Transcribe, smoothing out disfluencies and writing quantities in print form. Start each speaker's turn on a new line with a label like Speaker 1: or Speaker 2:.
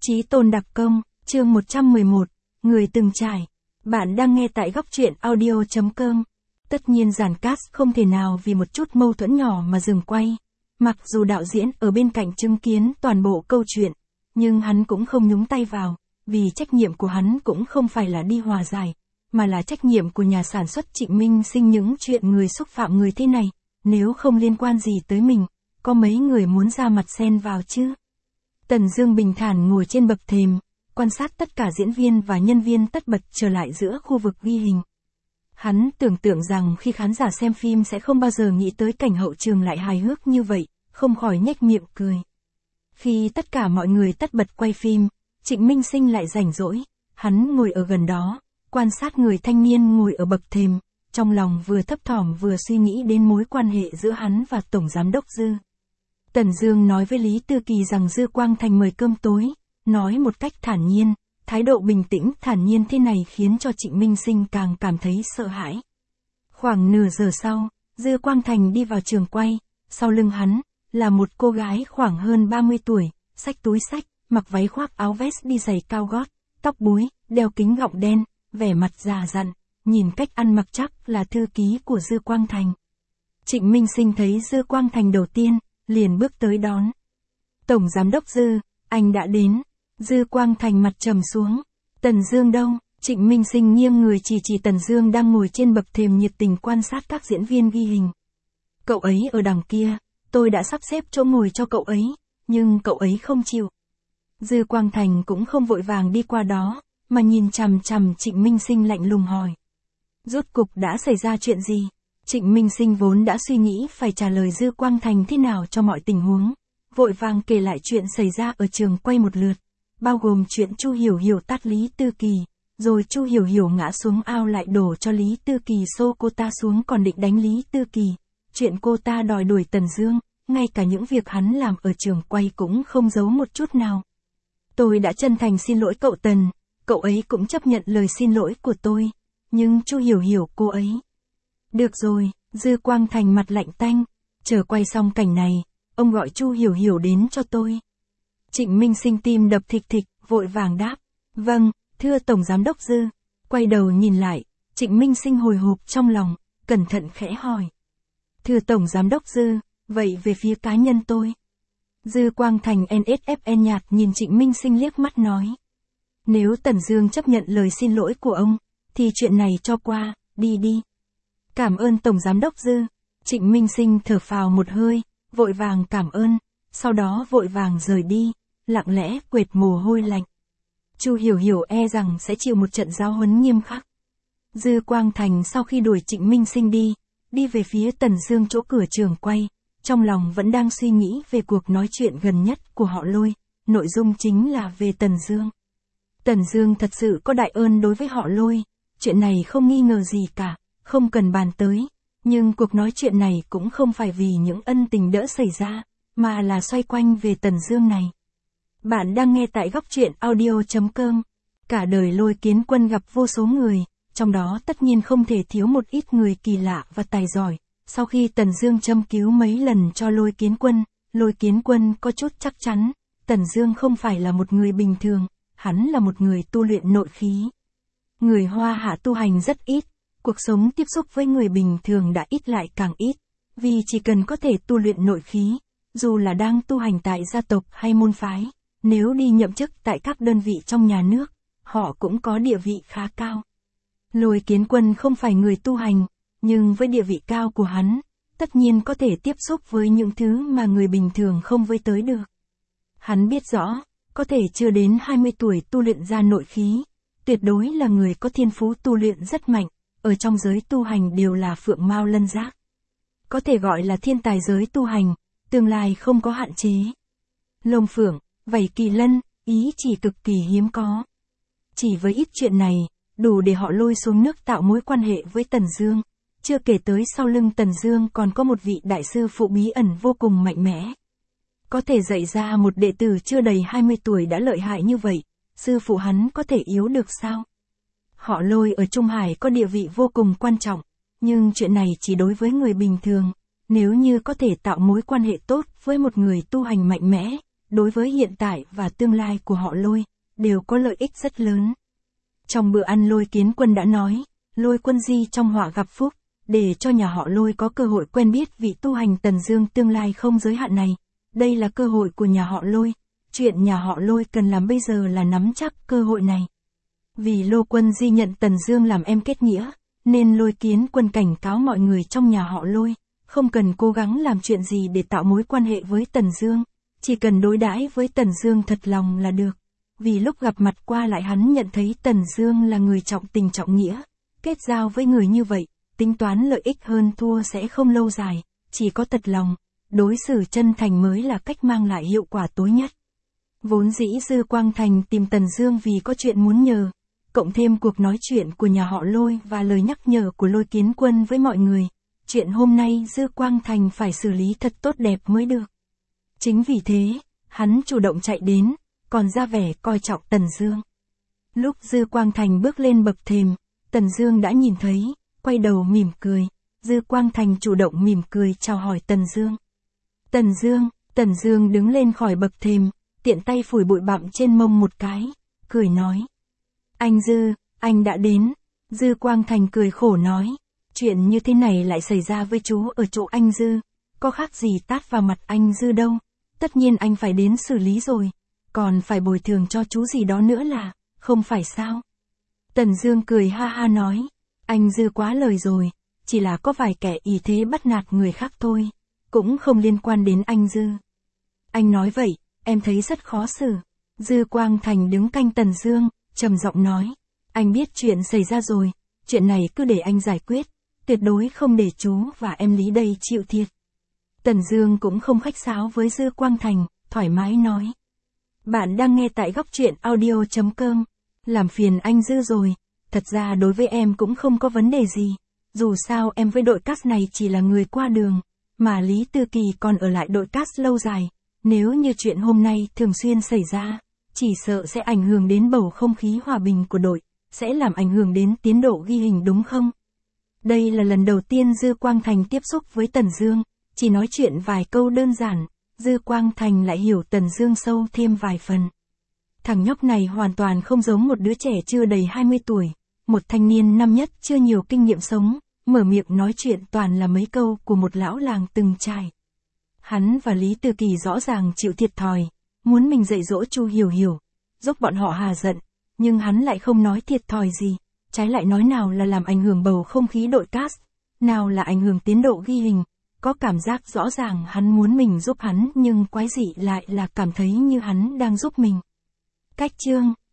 Speaker 1: Chí Tôn Đặc Công, chương 111, Người từng trải. Bạn đang nghe tại góc truyện audio.com. Tất nhiên dàn cast không thể nào vì một chút mâu thuẫn nhỏ mà dừng quay. Mặc dù đạo diễn ở bên cạnh chứng kiến toàn bộ câu chuyện, nhưng hắn cũng không nhúng tay vào, vì trách nhiệm của hắn cũng không phải là đi hòa giải, mà là trách nhiệm của nhà sản xuất Trịnh Minh Sinh. Những chuyện người xúc phạm người thế này, nếu không liên quan gì tới mình, có mấy người muốn ra mặt xen vào chứ? Tần Dương bình thản ngồi trên bậc thềm, quan sát tất cả diễn viên và nhân viên tất bật trở lại giữa khu vực ghi hình. Hắn tưởng tượng rằng khi khán giả xem phim sẽ không bao giờ nghĩ tới cảnh hậu trường lại hài hước như vậy, không khỏi nhếch miệng cười. Khi tất cả mọi người tất bật quay phim, Trịnh Minh Sinh lại rảnh rỗi, hắn ngồi ở gần đó, quan sát người thanh niên ngồi ở bậc thềm, trong lòng vừa thấp thỏm vừa suy nghĩ đến mối quan hệ giữa hắn và Tổng Giám đốc Dư. Tần Dương nói với Lý Tư Kỳ rằng Dư Quang Thành mời cơm tối, nói một cách thản nhiên, thái độ bình tĩnh thản nhiên thế này khiến cho Trịnh Minh Sinh càng cảm thấy sợ hãi. Khoảng nửa giờ sau, Dư Quang Thành đi vào trường quay, sau lưng hắn là một cô gái khoảng hơn 30 tuổi, xách túi xách, mặc váy khoác áo vest đi giày cao gót, tóc búi, đeo kính gọng đen, vẻ mặt già dặn, nhìn cách ăn mặc chắc là thư ký của Dư Quang Thành. Trịnh Minh Sinh thấy Dư Quang Thành đầu tiên, liền bước tới đón. Tổng Giám đốc Dư, anh đã đến. Dư Quang Thành mặt trầm xuống. Tần Dương đâu? Trịnh Minh Sinh nghiêng người chỉ Tần Dương đang ngồi trên bậc thềm nhiệt tình quan sát các diễn viên ghi hình. Cậu ấy ở đằng kia, tôi đã sắp xếp chỗ ngồi cho cậu ấy, nhưng cậu ấy không chịu. Dư Quang Thành cũng không vội vàng đi qua đó, mà nhìn chằm chằm Trịnh Minh Sinh lạnh lùng hỏi. Rốt cục đã xảy ra chuyện gì? Trịnh Minh Sinh vốn đã suy nghĩ phải trả lời Dư Quang Thành thế nào cho mọi tình huống, vội vàng kể lại chuyện xảy ra ở trường quay một lượt, bao gồm chuyện Chu Hiểu Hiểu tát Lý Tư Kỳ, rồi Chu Hiểu Hiểu ngã xuống ao lại đổ cho Lý Tư Kỳ xô cô ta xuống còn định đánh Lý Tư Kỳ, chuyện cô ta đòi đuổi Tần Dương, ngay cả những việc hắn làm ở trường quay cũng không giấu một chút nào. Tôi đã chân thành xin lỗi cậu Tần, cậu ấy cũng chấp nhận lời xin lỗi của tôi, nhưng Chu Hiểu Hiểu cô ấy... Được rồi, Dư Quang Thành mặt lạnh tanh, chờ quay xong cảnh này, ông gọi Chu Hiểu Hiểu đến cho tôi. Trịnh Minh Sinh tim đập thịch thịch, vội vàng đáp, vâng, thưa Tổng Giám đốc Dư. Quay đầu nhìn lại, Trịnh Minh Sinh hồi hộp trong lòng, cẩn thận khẽ hỏi. Thưa Tổng Giám đốc Dư, vậy về phía cá nhân tôi. Dư Quang Thành NSFN nhạt nhìn Trịnh Minh Sinh liếc mắt nói. Nếu Tần Dương chấp nhận lời xin lỗi của ông, thì chuyện này cho qua, đi đi. Cảm ơn Tổng Giám đốc Dư. Trịnh Minh Sinh thở phào một hơi, vội vàng cảm ơn, sau đó vội vàng rời đi, lặng lẽ quệt mồ hôi lạnh. Chu Hiểu Hiểu e rằng sẽ chịu một trận giáo huấn nghiêm khắc. Dư Quang Thành sau khi đuổi Trịnh Minh Sinh đi về phía Tần Dương chỗ cửa trường quay, trong lòng vẫn đang suy nghĩ về cuộc nói chuyện gần nhất của họ Lôi, nội dung chính là về Tần Dương. Tần Dương thật sự có đại ơn đối với họ Lôi, chuyện này không nghi ngờ gì cả. Không cần bàn tới, nhưng cuộc nói chuyện này cũng không phải vì những ân tình đỡ xảy ra, mà là xoay quanh về Tần Dương này. Bạn đang nghe tại góc truyện audio.com. Cả đời Lôi Kiến Quân gặp vô số người, trong đó tất nhiên không thể thiếu một ít người kỳ lạ và tài giỏi. Sau khi Tần Dương châm cứu mấy lần cho Lôi Kiến Quân có chút chắc chắn, Tần Dương không phải là một người bình thường, hắn là một người tu luyện nội khí. Người Hoa Hạ tu hành rất ít. Cuộc sống tiếp xúc với người bình thường đã ít lại càng ít, vì chỉ cần có thể tu luyện nội khí, dù là đang tu hành tại gia tộc hay môn phái, nếu đi nhậm chức tại các đơn vị trong nhà nước, họ cũng có địa vị khá cao. Lôi Kiến Quân không phải người tu hành, nhưng với địa vị cao của hắn, tất nhiên có thể tiếp xúc với những thứ mà người bình thường không với tới được. Hắn biết rõ, có thể chưa đến 20 tuổi tu luyện ra nội khí, tuyệt đối là người có thiên phú tu luyện rất mạnh. Ở trong giới tu hành đều là phượng mao lân giác. Có thể gọi là thiên tài giới tu hành, tương lai không có hạn chế. Lông phượng, vảy kỳ lân, ý chỉ cực kỳ hiếm có. Chỉ với ít chuyện này, đủ để họ Lôi xuống nước tạo mối quan hệ với Tần Dương. Chưa kể tới sau lưng Tần Dương còn có một vị đại sư phụ bí ẩn vô cùng mạnh mẽ. Có thể dạy ra một đệ tử chưa đầy 20 tuổi đã lợi hại như vậy, sư phụ hắn có thể yếu được sao? Họ Lôi ở Trung Hải có địa vị vô cùng quan trọng, nhưng chuyện này chỉ đối với người bình thường, nếu như có thể tạo mối quan hệ tốt với một người tu hành mạnh mẽ, đối với hiện tại và tương lai của họ Lôi, đều có lợi ích rất lớn. Trong bữa ăn Lôi Kiến Quân đã nói, Lôi Quân Di trong họa gặp phúc, để cho nhà họ Lôi có cơ hội quen biết vị tu hành Tần Dương tương lai không giới hạn này. Đây là cơ hội của nhà họ Lôi, chuyện nhà họ Lôi cần làm bây giờ là nắm chắc cơ hội này. Vì Lôi Quân Di nhận Tần Dương làm em kết nghĩa, nên Lôi Kiến Quân cảnh cáo mọi người trong nhà họ Lôi, không cần cố gắng làm chuyện gì để tạo mối quan hệ với Tần Dương, chỉ cần đối đãi với Tần Dương thật lòng là được. Vì lúc gặp mặt qua lại hắn nhận thấy Tần Dương là người trọng tình trọng nghĩa, kết giao với người như vậy, tính toán lợi ích hơn thua sẽ không lâu dài, chỉ có thật lòng, đối xử chân thành mới là cách mang lại hiệu quả tối nhất. Vốn dĩ Dư Quang Thành tìm Tần Dương vì có chuyện muốn nhờ, cộng thêm cuộc nói chuyện của nhà họ Lôi và lời nhắc nhở của Lôi Kiến Quân với mọi người, chuyện hôm nay Dư Quang Thành phải xử lý thật tốt đẹp mới được. Chính vì thế, hắn chủ động chạy đến, còn ra vẻ coi trọng Tần Dương. Lúc Dư Quang Thành bước lên bậc thềm, Tần Dương đã nhìn thấy, quay đầu mỉm cười, Dư Quang Thành chủ động mỉm cười chào hỏi Tần Dương. Tần Dương đứng lên khỏi bậc thềm, tiện tay phủi bụi bặm trên mông một cái, cười nói. Anh Dư, anh đã đến. Dư Quang Thành cười khổ nói, chuyện như thế này lại xảy ra với chú ở chỗ anh Dư, có khác gì tát vào mặt anh Dư đâu, tất nhiên anh phải đến xử lý rồi, còn phải bồi thường cho chú gì đó nữa là, không phải sao? Tần Dương cười ha ha nói, anh Dư quá lời rồi, chỉ là có vài kẻ ý thế bắt nạt người khác thôi, cũng không liên quan đến anh Dư. Anh nói vậy, em thấy rất khó xử. Dư Quang Thành đứng cạnh Tần Dương, trầm giọng nói, anh biết chuyện xảy ra rồi, chuyện này cứ để anh giải quyết, tuyệt đối không để chú và em Lý đây chịu thiệt. Tần Dương cũng không khách sáo với Dư Quang Thành, thoải mái nói. Bạn đang nghe tại góc truyện audio.com, làm phiền anh Dư rồi, thật ra đối với em cũng không có vấn đề gì, dù sao em với đội cast này chỉ là người qua đường, mà Lý Tư Kỳ còn ở lại đội cast lâu dài, nếu như chuyện hôm nay thường xuyên xảy ra, chỉ sợ sẽ ảnh hưởng đến bầu không khí hòa bình của đội, sẽ làm ảnh hưởng đến tiến độ ghi hình đúng không? Đây là lần đầu tiên Dư Quang Thành tiếp xúc với Tần Dương, chỉ nói chuyện vài câu đơn giản, Dư Quang Thành lại hiểu Tần Dương sâu thêm vài phần. Thằng nhóc này hoàn toàn không giống một đứa trẻ chưa đầy 20 tuổi, một thanh niên năm nhất chưa nhiều kinh nghiệm sống, mở miệng nói chuyện toàn là mấy câu của một lão làng từng trải. Hắn và Lý Tư Kỳ rõ ràng chịu thiệt thòi, muốn mình dạy dỗ Chu Hiểu Hiểu, giúp bọn họ hà giận, nhưng hắn lại không nói thiệt thòi gì, trái lại nói nào là làm ảnh hưởng bầu không khí đội cast, nào là ảnh hưởng tiến độ ghi hình, có cảm giác rõ ràng hắn muốn mình giúp hắn nhưng quái dị lại là cảm thấy như hắn đang giúp mình. Cách chương